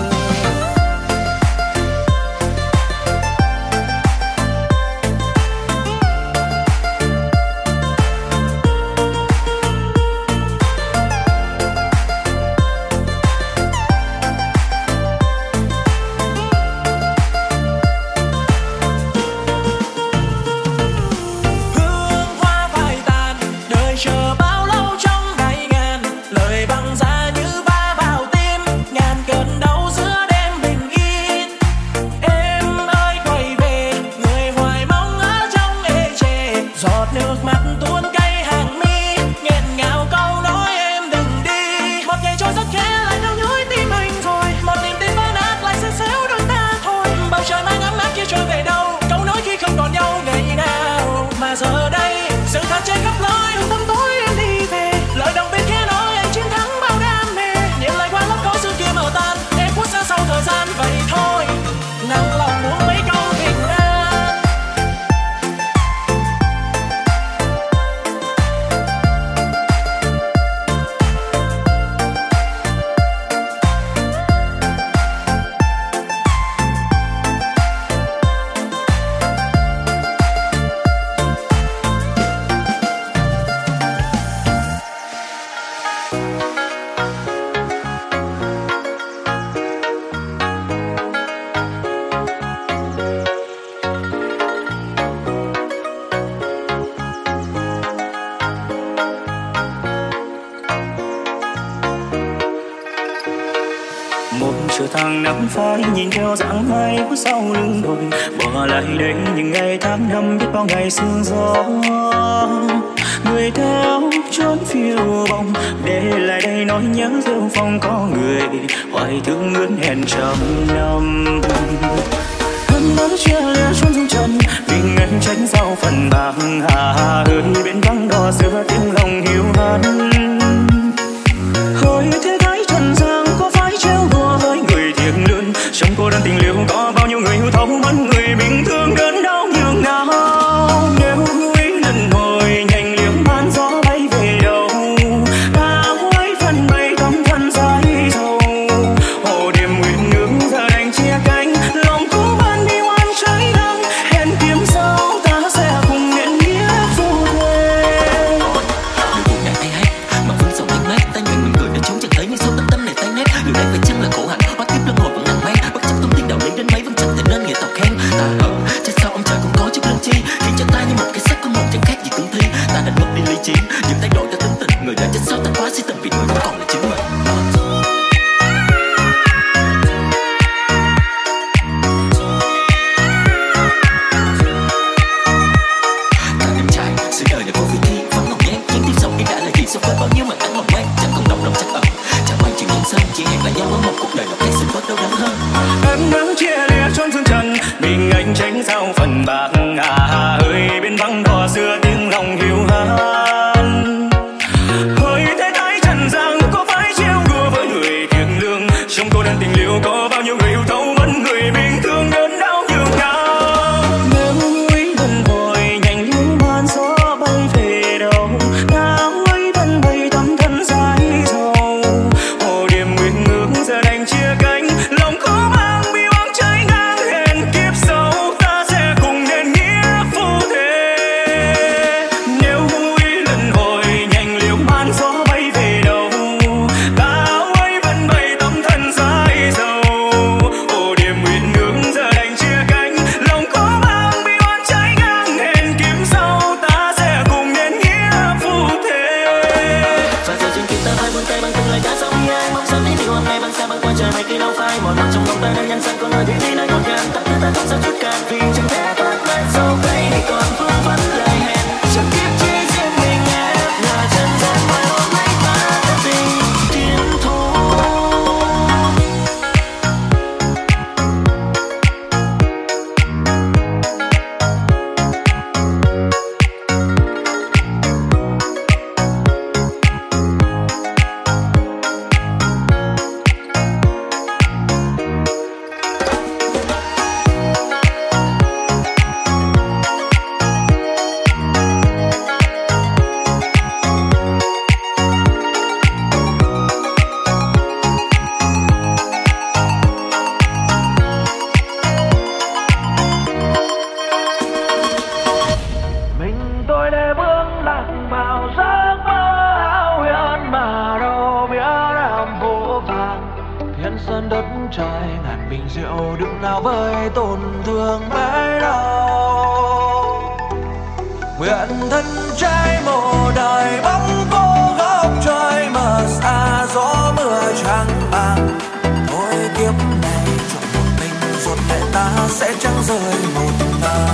Hương hoa phai tàn, đời chờ bao lâu trong đáy ngàn. Lời băng giá như va vào tim, ngàn cơn tháng năm phai nhìn theo dáng hai của sau lưng đồi, bỏ lại đây những ngày tháng năm biết bao ngày sương gió. Người theo chốn phiêu bồng để lại đây nỗi nhớ rêu phong có người hoài thương ước hẹn trăm năm. Thân nắng chia lìa chốn dung trần vì ngày tránh sau phần bạc hà ơi bên vắng đò xưa tiếng lòng hiu hắt. Hồi thế thái trần gian có phải trêu đùa với người thiêng lươn trong cô đơn tình liêu có bao nhiêu người hưu thấu mất người bình thường đớn đau nhường nào. Nếu núi lần hồi nhanh liễu man gió bay về đâu ta hối phần bay thắm thân dài dầu. Hồ điềm nguyện nướng giờ đành chia cánh lòng cố ban bi oan trái đắng hẹn kiếm sau ta sẽ cùng nguyện nghĩa phu thề. Đừng buồn ngại hay hết mà vẫn sống thanh mát ta nguyện mình cười đã trốn chẳng thấy những số tâm tâm này tan nét. Điều này phải chăng là khổ hạnh hóa kiếp luân hồi vẫn nặng mang bất chấp thông tin đạo lý đến mấy vẫn chẳng thể nên nghĩa tộc khen. Ta hận chết sao ông trời cũng có chút lương chi khiến cho ta như một cái xác có một chẳng khác gì cương thi. Ta đã mất đi lý trí những thay đổi ta tính tình người đã chết sau ta quá si tình vì người không còn là chính mình. Cả đêm trai sự đời là vô vị thi vẫn ngọc nhan nhưng tiếp sau khi đã là gì so với bao nhiêu mà anh lòng mang chẳng còn động lòng chắc ẩn chẳng mang chuyện nhân sinh chỉ hẹn lại nhau ở một cuộc đời nào khác xin bớt đau đớn hơn. Em nắng chia lìa chốn dương trần mình anh tránh sau phần bạc hà ơi bên vắng đò xưa tiếng lòng hiu hắt. Hồi thế thái trần gian có phải trêu đùa với người thiêng lương trong cô đơn tình liêu có bao nhiêu người yêu thấu mất người bình thường đớn đau nhường nào. Nếu núi lần hồi nhanh liễu man gió bay về đâu ta hối vẫn bay thắm thân dài dầu. Hồ điềm nguyện ngước giờ đành chia cánh lòng khó mang bi oan trái ngang hẹn kiếp sau ta sẽ cùng nên nghĩa phu thề. Nếu núi lần hồi nhanh liễu man gió bay về đâu ta hối vẫn bay thắm thân dài dầu. Hồ điềm nguyện ngước giờ đành chia cánh lòng khó mang bi oan trái ngang hẹn kiếp sau ta sẽ cùng nên nghĩa phu thề. Và giờ trên kia ta phải buông tay bằng từng lời ca sau khi ai mong sao thấy điều hôm nay bằng xa bằng qua trời hay khi đâu phai một mặt trong lòng ta đang nhăn sang con người thì đi nơi ngọt ngào ta ta không sao chút cạn vì chẳng thể thoát lại sau đây thì còn vương vấn lời hẹn trong kiếp chỉ riêng mình em là chân gian mai hôm nay ta đã tình tiến thú. Mình tôi để bước lặng vào giấc mơ hão huyền mà đâu biết em vô vàng thiên sơn đất trời ngàn bình rượu đựng nào với tổn thương mấy đâu. Nguyện thân trai một đời bóng cô góc trời mờ xa gió mưa trắng bạc. Thôi kiếp này chọn một mình ruột mẹ ta sẽ chẳng rời một ta.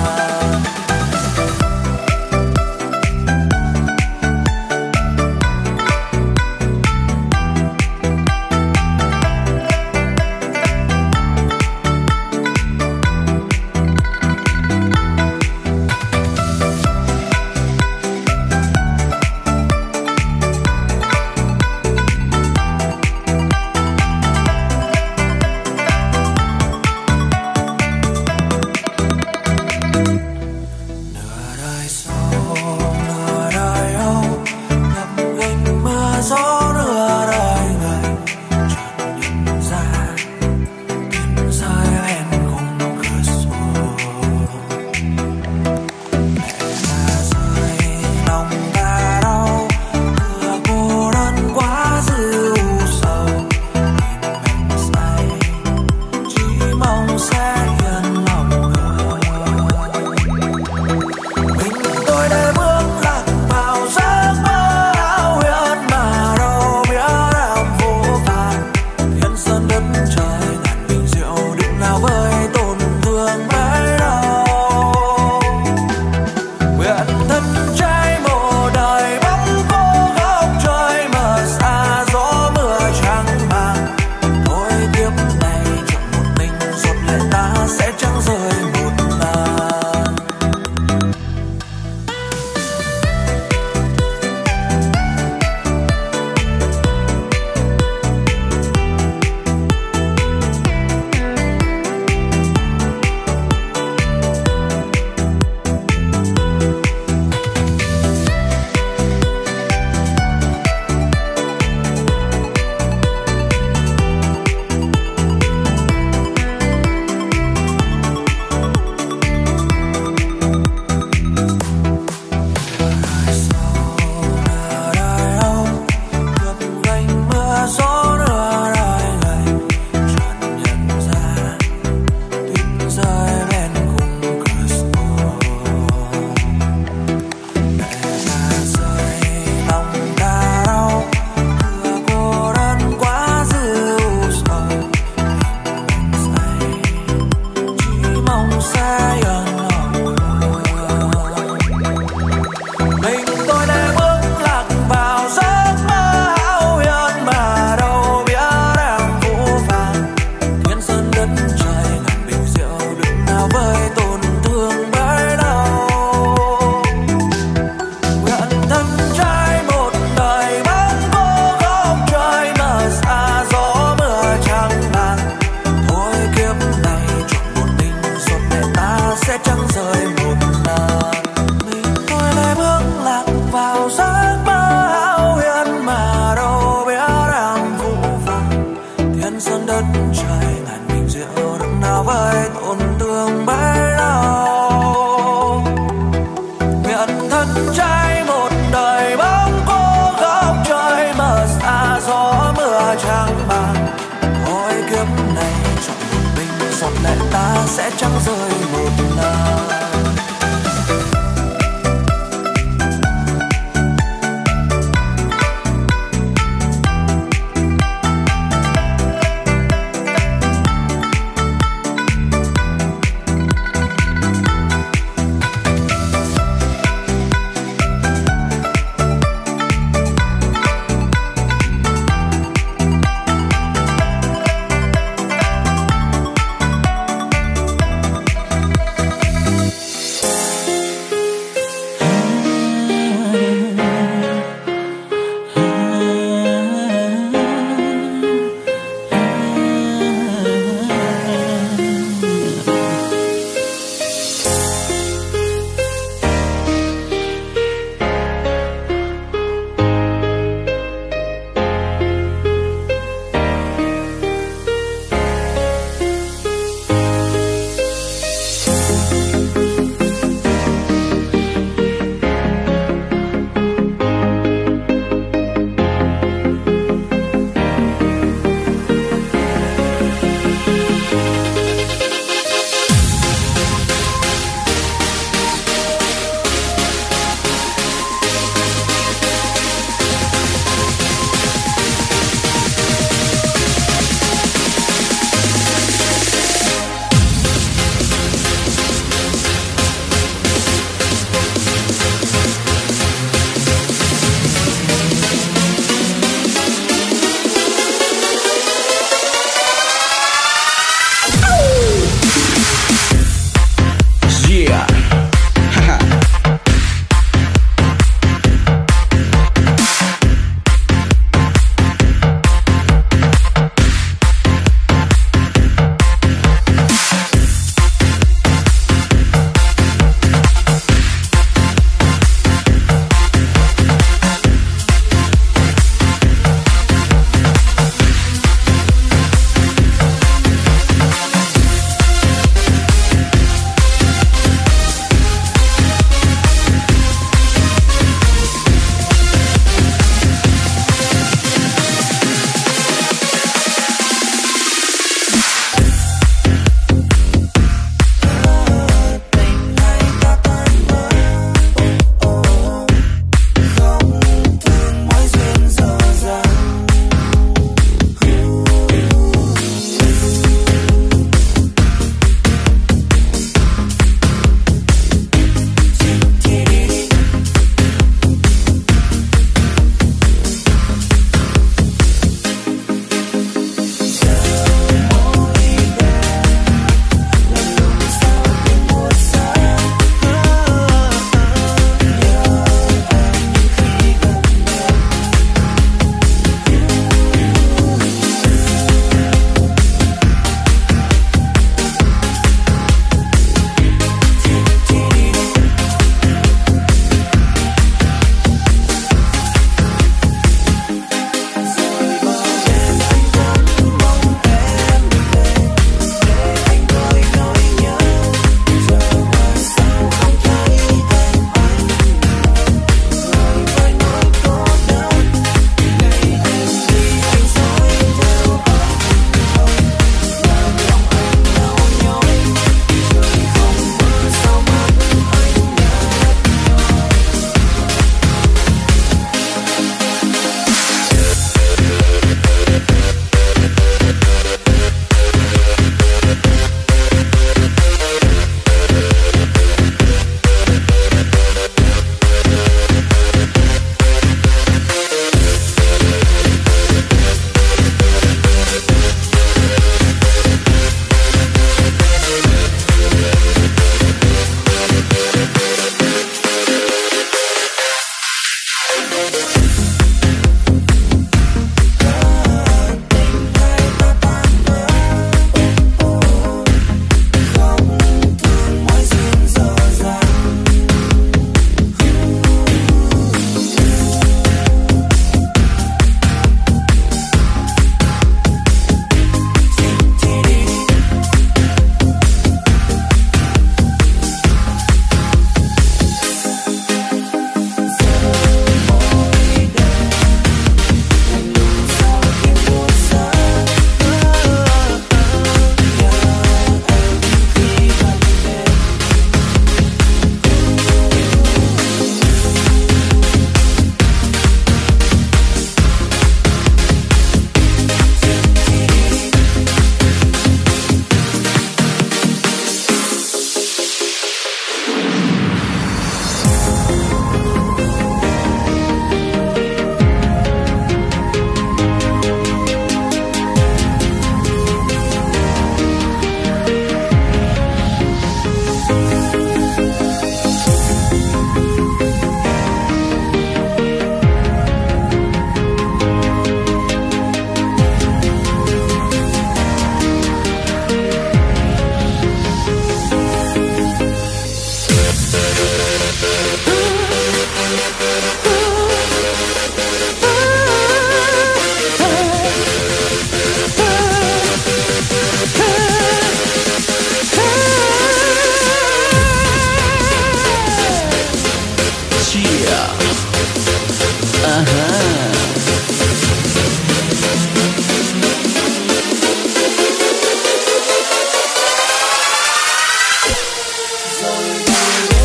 một lần. Tôi lại bước lạc vào giấc mơ hão huyền mà đâu biết đang vụ vàng. Thiên sơn đất trời ngàn bình rượu đựng nào với tổn thương bấy lâu. Nguyện thân trai một đời bóng cô góc trời mờ xa gió mưa trăng màng. Mỗi kiếp này chọn một mình giọt lệ ta sẽ chẳng rơi một lần.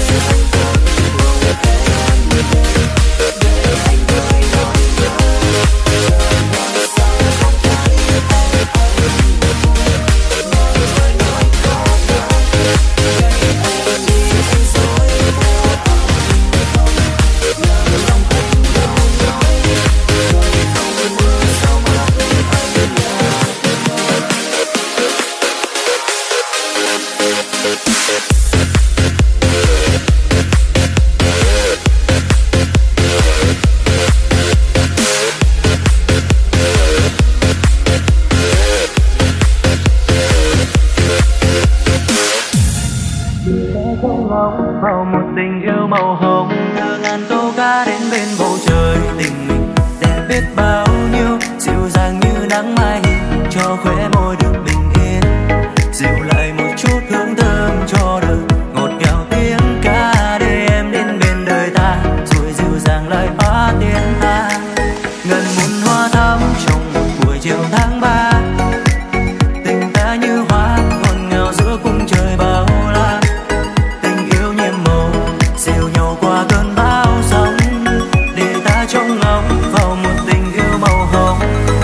vào một tình yêu màu hồng, đưa ngàn câu ca đến bên bầu trời. Tình mình đẹp biết bao nhiêu, dịu dàng như nắng mai cho khóe môi được bình yên, dịu lại một chút hương thơm cho đời, ngọt ngào tiếng ca để em đến bên đời ta, rồi dịu dàng lại hóa tiếng ta. Ngần muôn hoa thắm trong một buổi chiều tháng 3, tình ta như hoa ngọt ngào giữa cung trời bao la. Tình yêu nhiệm màu dìu nhau qua cơn bão sóng, để ta trông ngóng vào một tình yêu màu hồng.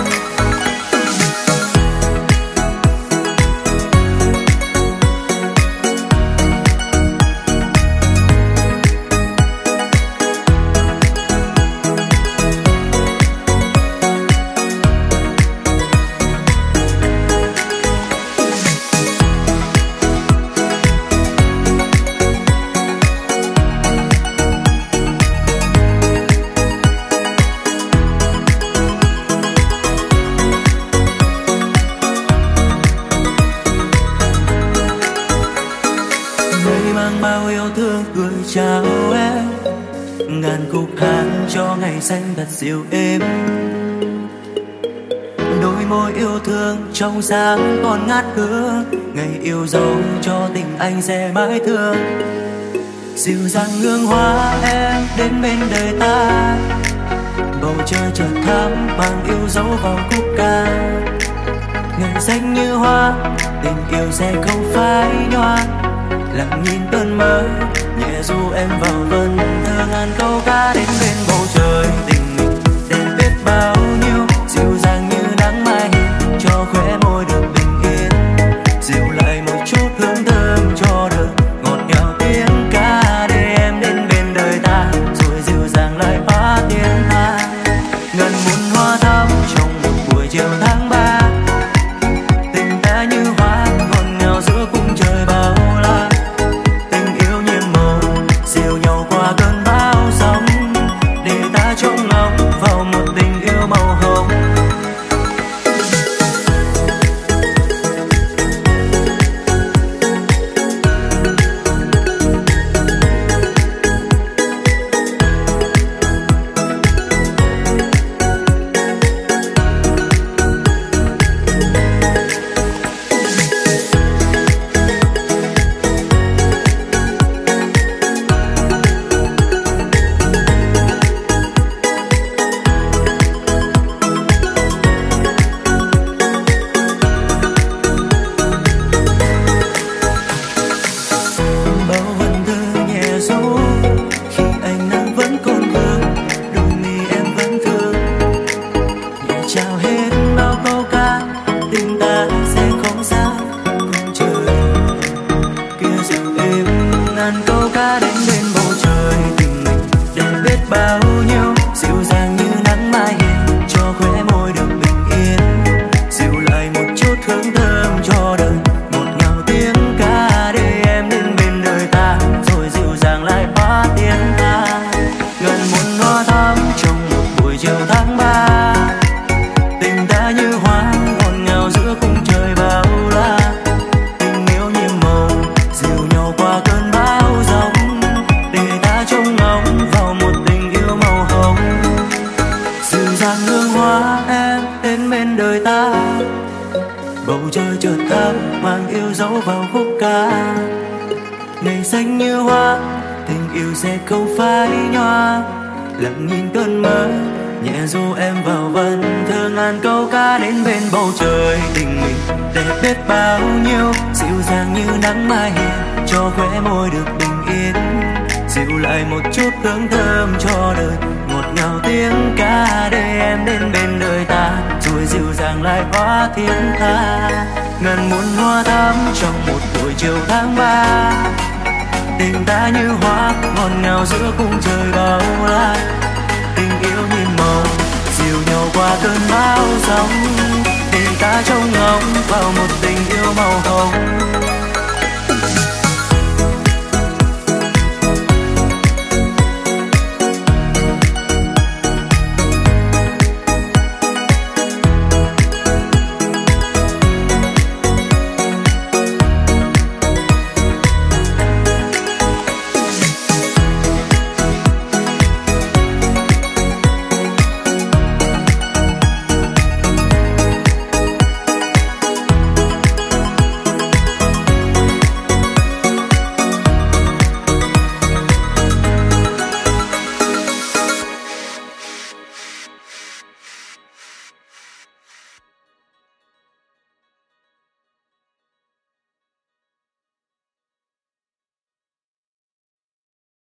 Mang bao yêu thương gửi chào em, ngàn khúc hát cho ngày xanh thật dịu êm. Đôi môi yêu thương trong sáng còn ngát hương, ngày yêu dấu cho tình anh sẽ mãi thương. Dịu dàng hương hoa em đến bên đời ta, bầu trời chợt thắm mang yêu dấu vào khúc ca. Ngày xanh như hoa, tình yêu sẽ không phai nhòa, lặng nhìn cơn mơ nhẹ du em vào vần thơ. Ngàn câu ca đến bên bầu trời, tình mình đẹp biết bao nhiêu, dịu dàng như nắng mai cho khóe môi được bình yên, dịu lại một chút hương thơm cho đời, ngọt ngào tiếng ca để em đến bên đời ta, rồi dịu dàng lại hóa tiếng ta. Ngần muôn hoa thắm trong một buổi chiều tháng 3, tình ta như hoa ngọt ngào giữa cung trời bao la. Dìu nhau qua cơn bão sóng, để ta trông ngóng vào một tình yêu màu hồng. Bầu trời chợt thắm mang yêu dấu vào khúc ca. Ngày xanh như hoa, tình yêu sẽ không phai nhòa, lặng nhìn cơn mơ nhẹ du em vào vần thơ. Ngàn câu ca đến bên bầu trời, tình mình đẹp biết bao nhiêu, dịu dàng như nắng mai cho khóe môi được bình yên, dịu lại một chút hương thơm cho đời, ngọt ngào tiếng ca để em đến bên đời ta, rồi dịu dàng lại hóa thiên tha. Ngàn muôn hoa thắm trong một buổi chiều tháng 3, tình ta như hoa ngọt ngào giữa khung trời bao la. Tình yêu như màu dìu nhau qua cơn bão giông, tình ta trông ngóng vào một tình yêu màu hồng.